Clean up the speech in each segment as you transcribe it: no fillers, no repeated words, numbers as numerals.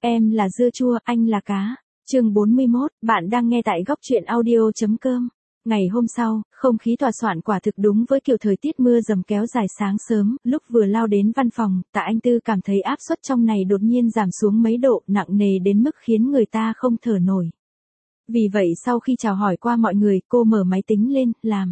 Em là dưa chua, anh là cá. Chương 41, bạn đang nghe tại góc truyện audio.com. Ngày hôm sau, không khí tòa soạn quả thực đúng với kiểu thời tiết mưa dầm kéo dài sáng sớm, lúc vừa lao đến văn phòng, Tạ Anh Tư cảm thấy áp suất trong này đột nhiên giảm xuống mấy độ, nặng nề đến mức khiến người ta không thở nổi. Vì vậy sau khi chào hỏi qua mọi người, cô mở máy tính lên, làm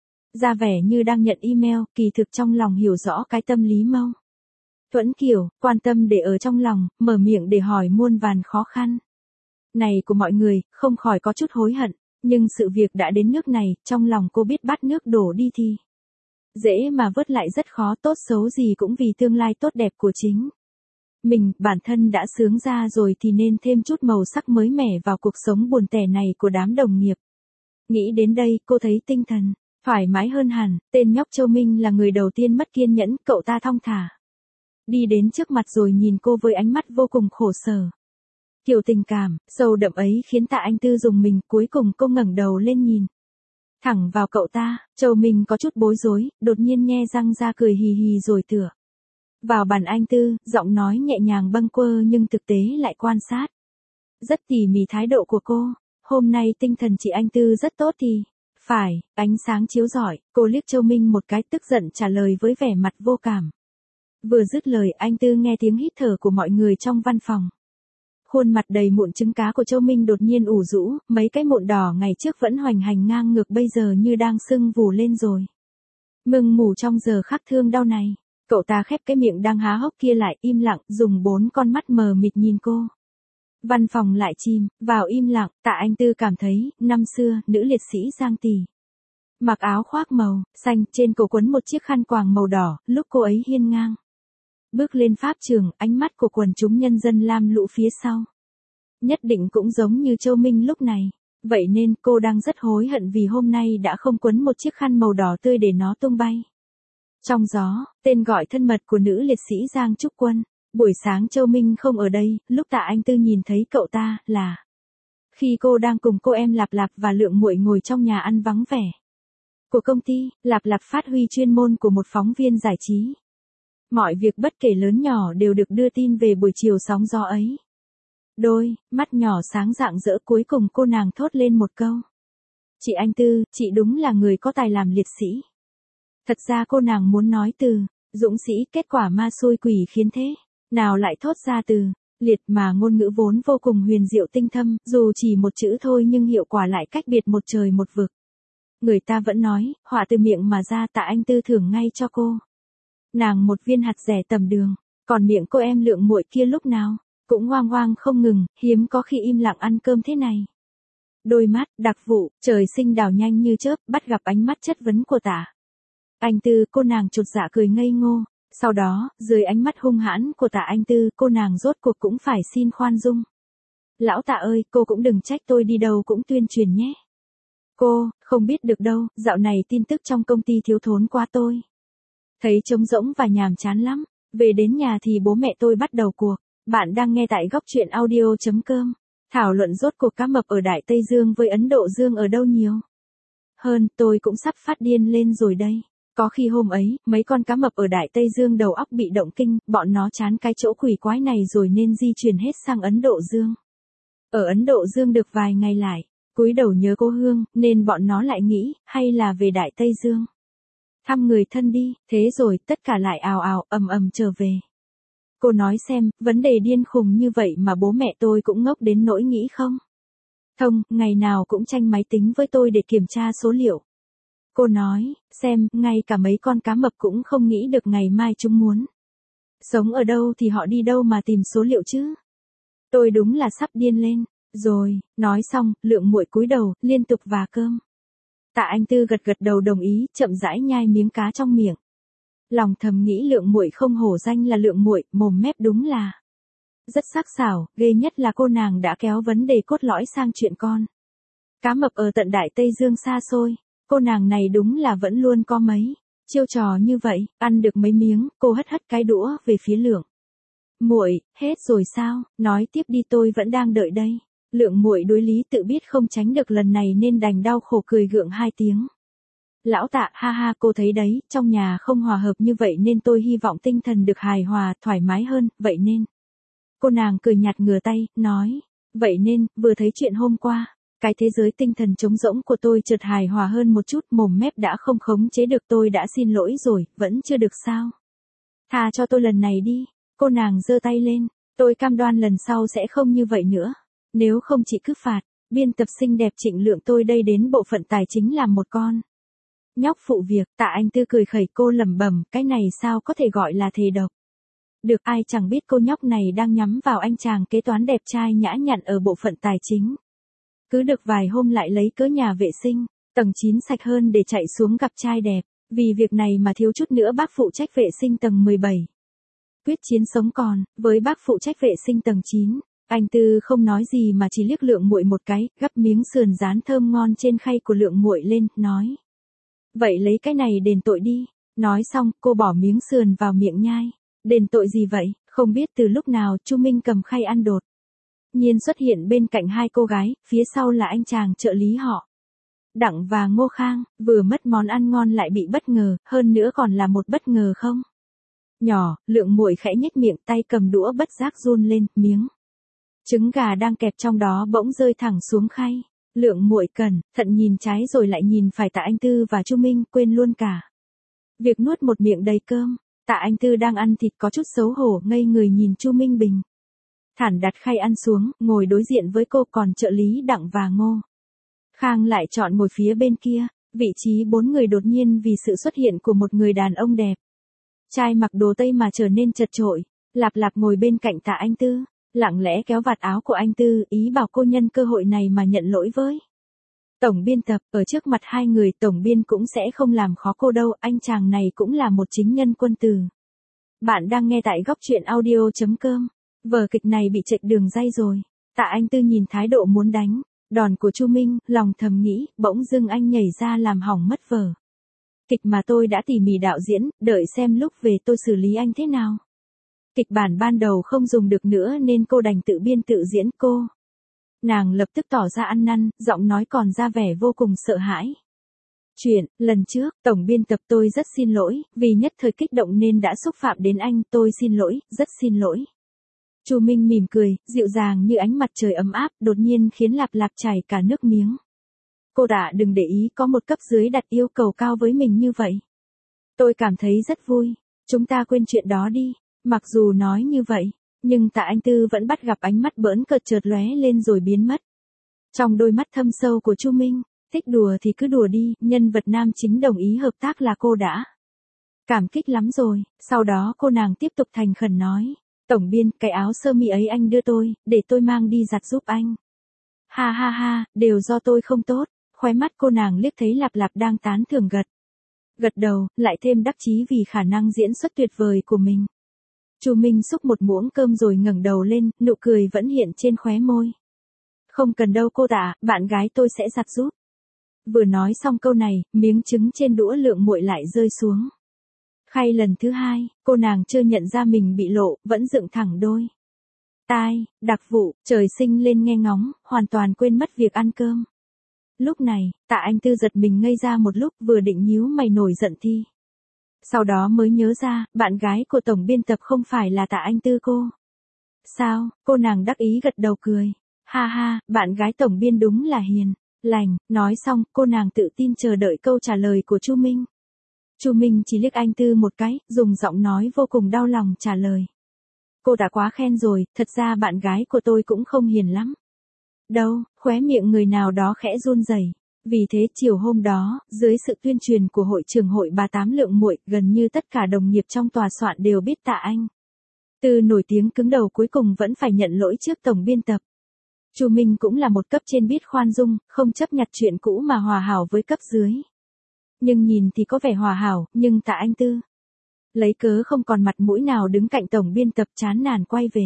ra vẻ như đang nhận email, kỳ thực trong lòng hiểu rõ cái tâm lý Mâu Thuẫn kiểu, quan tâm để ở trong lòng, mở miệng để hỏi muôn vàn khó khăn này của mọi người, không khỏi có chút hối hận, nhưng sự việc đã đến nước này, trong lòng cô biết bắt nước đổ đi thì dễ mà vớt lại rất khó, tốt xấu gì cũng vì tương lai tốt đẹp của chính mình, bản thân đã sướng ra rồi thì nên thêm chút màu sắc mới mẻ vào cuộc sống buồn tẻ này của đám đồng nghiệp. Nghĩ đến đây, cô thấy tinh thần thoải mái hơn hẳn. Tên nhóc Châu Minh là người đầu tiên mất kiên nhẫn, cậu ta thong thả đi đến trước mặt rồi nhìn cô với ánh mắt vô cùng khổ sở. Kiểu tình cảm sâu đậm ấy khiến Tạ Anh Tư rùng mình, cuối cùng cô ngẩng đầu lên nhìn thẳng vào cậu ta. Châu Minh có chút bối rối, đột nhiên nhe răng ra cười hì hì rồi tựa vào bàn anh Tư, giọng nói nhẹ nhàng bâng quơ nhưng thực tế lại quan sát rất tỉ mỉ thái độ của cô. Hôm nay tinh thần chị Anh Tư rất tốt thì phải, ánh sáng chiếu rọi. Cô liếc Châu Minh một cái, tức giận trả lời với vẻ mặt vô cảm. Vừa dứt lời, anh Tư nghe tiếng hít thở của mọi người trong văn phòng. Khuôn mặt đầy mụn trứng cá của Châu Minh đột nhiên ủ rũ, mấy cái mụn đỏ ngày trước vẫn hoành hành ngang ngược bây giờ như đang sưng vù lên rồi. Mừng mủ trong giờ khắc thương đau này, cậu ta khép cái miệng đang há hốc kia lại, im lặng, dùng 4 con mắt mờ mịt nhìn cô. Văn phòng lại chìm vào im lặng. Tạ Anh Tư cảm thấy, năm xưa, nữ liệt sĩ Giang Tỷ mặc áo khoác màu xanh, trên cổ quấn một chiếc khăn quàng màu đỏ, lúc cô ấy hiên ngang bước lên pháp trường, ánh mắt của quần chúng nhân dân lam lũ phía sau nhất định cũng giống như Châu Minh lúc này. Vậy nên cô đang rất hối hận vì hôm nay đã không quấn một chiếc khăn màu đỏ tươi để nó tung bay trong gió. Tên gọi thân mật của nữ liệt sĩ Giang Trúc Quân. Buổi sáng Châu Minh không ở đây, lúc Tạ Anh Tư nhìn thấy cậu ta là khi cô đang cùng cô em Lạp Lạp và Lượng Muội ngồi trong nhà ăn vắng vẻ của công ty. Lạp Lạp phát huy chuyên môn của một phóng viên giải trí. Mọi việc bất kể lớn nhỏ đều được đưa tin về buổi chiều sóng gió ấy. Đôi mắt nhỏ sáng rạng rỡ, cuối cùng cô nàng thốt lên một câu. Chị Anh Tư, chị đúng là người có tài làm liệt sĩ. Thật ra cô nàng muốn nói từ dũng sĩ, kết quả ma xui quỷ khiến thế nào lại thốt ra từ liệt, mà ngôn ngữ vốn vô cùng huyền diệu tinh thâm, dù chỉ một chữ thôi nhưng hiệu quả lại cách biệt một trời một vực. Người ta vẫn nói, họa từ miệng mà ra. Tạ Anh Tư thưởng ngay cho cô nàng một viên hạt rẻ tầm đường, còn miệng cô em Lượng Muội kia lúc nào cũng oang oang không ngừng, hiếm có khi im lặng ăn cơm thế này. Đôi mắt đặc vụ trời sinh đảo nhanh như chớp, bắt gặp ánh mắt chất vấn của Tạ Anh Tư, cô nàng chột dạ cười ngây ngô. Sau đó, dưới ánh mắt hung hãn của Tạ Anh Tư, cô nàng rốt cuộc cũng phải xin khoan dung. Lão Tạ ơi, cô cũng đừng trách tôi, đi đâu cũng tuyên truyền nhé. Cô không biết được đâu, dạo này tin tức trong công ty thiếu thốn quá, tôi thấy trống rỗng và nhàm chán lắm. Về đến nhà thì bố mẹ tôi bắt đầu cuộc. Bạn đang nghe tại góc truyện audio.com. Thảo luận rốt cuộc cá mập ở Đại Tây Dương với Ấn Độ Dương ở đâu nhiều hơn, tôi cũng sắp phát điên lên rồi đây. Có khi hôm ấy, mấy con cá mập ở Đại Tây Dương đầu óc bị động kinh, bọn nó chán cái chỗ quỷ quái này rồi nên di chuyển hết sang Ấn Độ Dương. Ở Ấn Độ Dương được vài ngày lại, cúi đầu nhớ cô Hương, nên bọn nó lại nghĩ, hay là về Đại Tây Dương thăm người thân đi. Thế rồi, tất cả lại ào ào, ầm ầm trở về. Cô nói xem, vấn đề điên khùng như vậy mà bố mẹ tôi cũng ngốc đến nỗi nghĩ không thông, ngày nào cũng tranh máy tính với tôi để kiểm tra số liệu. Cô nói, xem, ngay cả mấy con cá mập cũng không nghĩ được ngày mai chúng muốn sống ở đâu thì họ đi đâu mà tìm số liệu chứ. Tôi đúng là sắp điên lên rồi. Nói xong, Lượng Muội cúi đầu, liên tục vả cơm. Tạ Anh Tư gật gật đầu đồng ý, chậm rãi nhai miếng cá trong miệng. Lòng thầm nghĩ Lượng Muội không hổ danh là Lượng Muội, mồm mép đúng là rất sắc sảo, ghê nhất là cô nàng đã kéo vấn đề cốt lõi sang chuyện con cá mập ở tận Đại Tây Dương xa xôi. Cô nàng này đúng là vẫn luôn có mấy chiêu trò như vậy. Ăn được mấy miếng, cô hất hất cái đũa về phía Lượng Muội. Hết rồi sao? Nói tiếp đi, tôi vẫn đang đợi đây. Lượng Muội đối lý tự biết không tránh được lần này nên đành đau khổ cười gượng 2 tiếng. Lão Tạ, ha ha, cô thấy đấy, trong nhà không hòa hợp như vậy nên tôi hy vọng tinh thần được hài hòa, thoải mái hơn, vậy nên Cô nàng cười nhạt ngửa tay, nói. Vậy nên, vừa thấy chuyện hôm qua, cái thế giới tinh thần trống rỗng của tôi chợt hài hòa hơn một chút, mồm mép đã không khống chế được, tôi đã xin lỗi rồi, vẫn chưa được sao. Tha cho tôi lần này đi. Cô nàng giơ tay lên. Tôi cam đoan lần sau sẽ không như vậy nữa. Nếu không chị cứ phạt. Biên tập xinh đẹp Trịnh Lượng tôi đây đến bộ phận tài chính làm một con nhóc phụ việc. Tạ Anh Tư cười khẩy, cô lẩm bẩm, cái này sao có thể gọi là thề độc. Được, ai chẳng biết cô nhóc này đang nhắm vào anh chàng kế toán đẹp trai nhã nhặn ở bộ phận tài chính. Cứ được vài hôm lại lấy cớ nhà vệ sinh, tầng 9 sạch hơn để chạy xuống gặp trai đẹp. Vì việc này mà thiếu chút nữa bác phụ trách vệ sinh tầng 17. Quyết chiến sống còn, với bác phụ trách vệ sinh tầng 9. Anh Tư không nói gì mà chỉ liếc Lượng Muội một cái, gắp miếng sườn rán thơm ngon trên khay của Lượng Muội lên, nói. Vậy lấy cái này đền tội đi. Nói xong, cô bỏ miếng sườn vào miệng nhai. Đền tội gì vậy? Không biết từ lúc nào Chu Minh cầm khay ăn đột nhiên xuất hiện bên cạnh hai cô gái, phía sau là anh chàng trợ lý họ. Đặng và Ngô Khang, vừa mất món ăn ngon lại bị bất ngờ, hơn nữa còn là một bất ngờ không nhỏ. Lượng Muội khẽ nhếch miệng, tay cầm đũa bất giác run lên, miếng trứng gà đang kẹp trong đó bỗng rơi thẳng xuống khay. Lượng Muội cẩn thận nhìn trái rồi lại nhìn phải Tạ Anh Tư và Chu Minh, quên luôn cả việc nuốt một miệng đầy cơm. Tạ Anh Tư đang ăn thịt có chút xấu hổ, ngây người nhìn Chu Minh bình thản đặt khay ăn xuống, ngồi đối diện với cô, còn trợ lý Đặng và Ngô Khang lại chọn ngồi phía bên kia. Vị trí 4 người đột nhiên vì sự xuất hiện của một người đàn ông đẹp trai mặc đồ Tây mà trở nên chật chội. Lạp Lạp ngồi bên cạnh Tạ Anh Tư, lặng lẽ kéo vạt áo của anh Tư, ý bảo cô nhân cơ hội này mà nhận lỗi với tổng biên tập. Ở trước mặt hai người, tổng biên cũng sẽ không làm khó cô đâu, anh chàng này cũng là một chính nhân quân tử. Bạn đang nghe tại góc truyện audio.com. Vở kịch này bị chệch đường ray rồi. Tạ Anh Tư nhìn thái độ muốn đánh đòn của Chu Minh, lòng thầm nghĩ, bỗng dưng anh nhảy ra làm hỏng mất vở kịch mà tôi đã tỉ mỉ đạo diễn, đợi xem lúc về tôi xử lý anh thế nào. Kịch bản ban đầu không dùng được nữa nên cô đành tự biên tự diễn. Cô nàng lập tức tỏ ra ăn năn, giọng nói còn ra vẻ vô cùng sợ hãi. Chuyện, lần trước, tổng biên tập tôi rất xin lỗi, vì nhất thời kích động nên đã xúc phạm đến anh, tôi xin lỗi, rất xin lỗi. Chu Minh mỉm cười, dịu dàng như ánh mặt trời ấm áp, đột nhiên khiến Lạp Lạp chảy cả nước miếng. Cô Tạ đừng để ý có một cấp dưới đặt yêu cầu cao với mình như vậy. Tôi cảm thấy rất vui, chúng ta quên chuyện đó đi. Mặc dù nói như vậy, nhưng Tạ Anh Tư vẫn bắt gặp ánh mắt bỡn cợt chợt lóe lên rồi biến mất. Trong đôi mắt thâm sâu của Chu Minh, thích đùa thì cứ đùa đi, nhân vật nam chính đồng ý hợp tác là cô đã cảm kích lắm rồi. Sau đó cô nàng tiếp tục thành khẩn nói, tổng biên, cái áo sơ mi ấy anh đưa tôi, để tôi mang đi giặt giúp anh. Ha ha ha, đều do tôi không tốt. Khóe mắt cô nàng liếc thấy Lạp Lạp đang tán thưởng gật đầu, lại thêm đắc chí vì khả năng diễn xuất tuyệt vời của mình. Chu Minh xúc một muỗng cơm rồi ngẩng đầu lên, nụ cười vẫn hiện trên khóe môi. Không cần đâu cô Tạ, bạn gái tôi sẽ giặt giúp. Vừa nói xong câu này, miếng trứng trên đũa Lượng Muội lại rơi xuống khay lần thứ hai. Cô nàng chưa nhận ra mình bị lộ, vẫn dựng thẳng đôi tai. Đặc vụ, trời sinh lên nghe ngóng, hoàn toàn quên mất việc ăn cơm. Lúc này, Tạ Anh Tư giật mình ngây ra một lúc, vừa định nhíu mày nổi giận thì sau đó mới nhớ ra, bạn gái của tổng biên tập không phải là Tạ Anh Tư cô. Sao? Cô nàng đắc ý gật đầu cười. Ha ha, bạn gái tổng biên đúng là hiền lành. Nói xong, cô nàng tự tin chờ đợi câu trả lời của Chu Minh. Chu Minh chỉ liếc anh Tư một cái, dùng giọng nói vô cùng đau lòng trả lời. Cô đã quá khen rồi, thật ra bạn gái của tôi cũng không hiền lắm. Đâu, khóe miệng người nào đó khẽ run rẩy. Vì thế chiều hôm đó, dưới sự tuyên truyền của hội trưởng hội bà Tám Lượng Muội, gần như tất cả đồng nghiệp trong tòa soạn đều biết Tạ Anh Tư nổi tiếng cứng đầu cuối cùng vẫn phải nhận lỗi trước tổng biên tập. Chu Minh cũng là một cấp trên biết khoan dung, không chấp nhặt chuyện cũ mà hòa hảo với cấp dưới. Nhưng nhìn thì có vẻ hòa hảo, nhưng Tạ Anh Tư lấy cớ không còn mặt mũi nào đứng cạnh tổng biên tập, chán nản quay về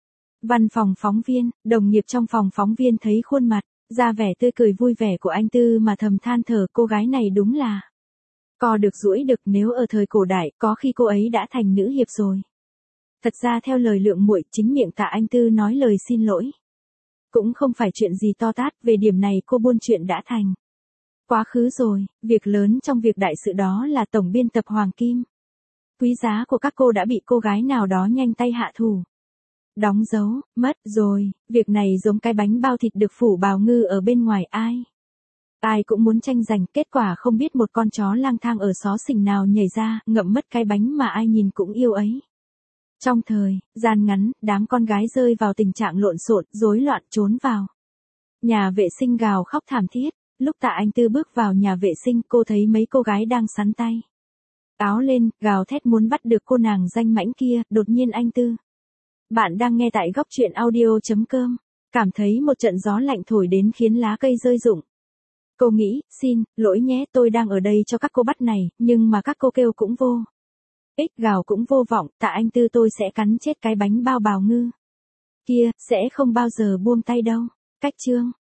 văn phòng phóng viên. Đồng nghiệp trong phòng phóng viên thấy khuôn mặt ra vẻ tươi cười vui vẻ của anh Tư mà thầm than thở, cô gái này đúng là co được duỗi được, nếu ở thời cổ đại, có khi cô ấy đã thành nữ hiệp rồi. Thật ra theo lời Lượng Muội, chính miệng Tạ Anh Tư nói lời xin lỗi cũng không phải chuyện gì to tát, về điểm này cô buôn chuyện đã thành quá khứ rồi. Việc lớn trong việc đại sự đó là tổng biên tập Hoàng Kim quý giá của các cô đã bị cô gái nào đó nhanh tay hạ thủ. Đóng dấu, mất rồi, việc này giống cái bánh bao thịt được phủ bào ngư ở bên ngoài ai. Ai cũng muốn tranh giành, kết quả không biết một con chó lang thang ở xó xỉnh nào nhảy ra, ngậm mất cái bánh mà ai nhìn cũng yêu ấy. Trong thời gian ngắn, đám con gái rơi vào tình trạng lộn xộn, rối loạn trốn vào nhà vệ sinh gào khóc thảm thiết. Lúc Tạ Anh Tư bước vào nhà vệ sinh, cô thấy mấy cô gái đang sắn tay áo lên, gào thét muốn bắt được cô nàng danh mãnh kia. Đột nhiên anh Tư, bạn đang nghe tại góc truyện audio.com, cảm thấy một trận gió lạnh thổi đến khiến lá cây rơi rụng. Cô nghĩ, xin lỗi nhé, tôi đang ở đây cho các cô bắt này, nhưng mà các cô kêu cũng vô ích, gào cũng vô vọng. Tạ Anh Tư, tôi sẽ cắn chết cái bánh bao bào ngư kia, sẽ không bao giờ buông tay đâu. Cách chương